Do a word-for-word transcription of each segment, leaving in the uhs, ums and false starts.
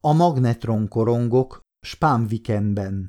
A magnetronkorongok Spamvikenben.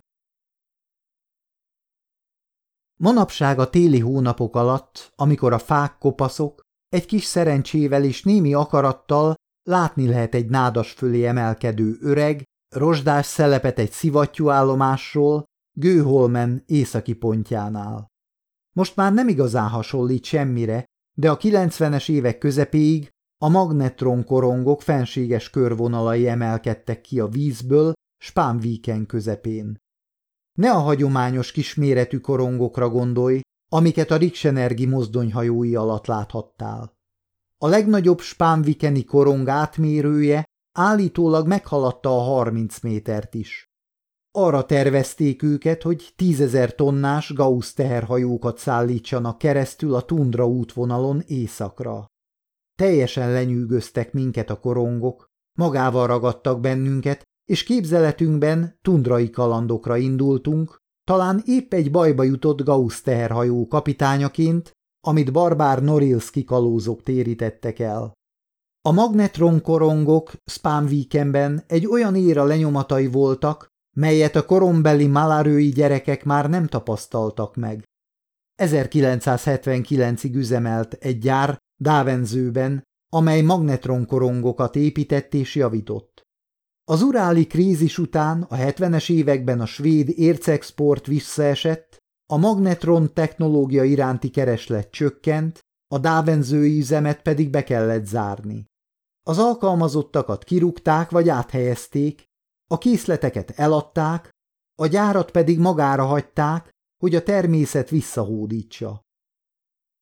Manapság a téli hónapok alatt, amikor a fák kopaszok, egy kis szerencsével és némi akarattal látni lehet egy nádas fölé emelkedő öreg, rozsdás szelepet egy szivattyúállomásról, Gőholmen északi pontjánál. Most már nem igazán hasonlít semmire, de a kilencvenes évek közepéig a magnetronkorongok fenséges körvonalai emelkedtek ki a vízből Spamviken közepén. Ne a hagyományos kisméretű korongokra gondolj, amiket a Riksenergi mozdonyhajói alatt láthattál. A legnagyobb spamvikeni korong átmérője állítólag meghaladta a harminc métert is. Arra tervezték őket, hogy tízezer tonnás Gauss teherhajókat szállítsanak keresztül a tundra útvonalon északra. Teljesen lenyűgöztek minket a korongok, magával ragadtak bennünket, és képzeletünkben tundrai kalandokra indultunk, talán épp egy bajba jutott Gauss teherhajó kapitányaként, amit barbár Norilszki kalózok térítettek el. A magnetronkorongok Spamvikenben egy olyan éra lenyomatai voltak, melyet a korombeli malarői gyerekek már nem tapasztaltak meg. ezerkilencszázhetvenkilencig üzemelt egy gyár Davenzőben, amely magnetronkorongokat épített és javított. Az uráli krízis után a hetvenes években a svéd ércexport visszaesett, a magnetron technológia iránti kereslet csökkent, a davenzői üzemet pedig be kellett zárni. Az alkalmazottakat kirúgták vagy áthelyezték, a készleteket eladták, a gyárat pedig magára hagyták, hogy a természet visszahódítsa.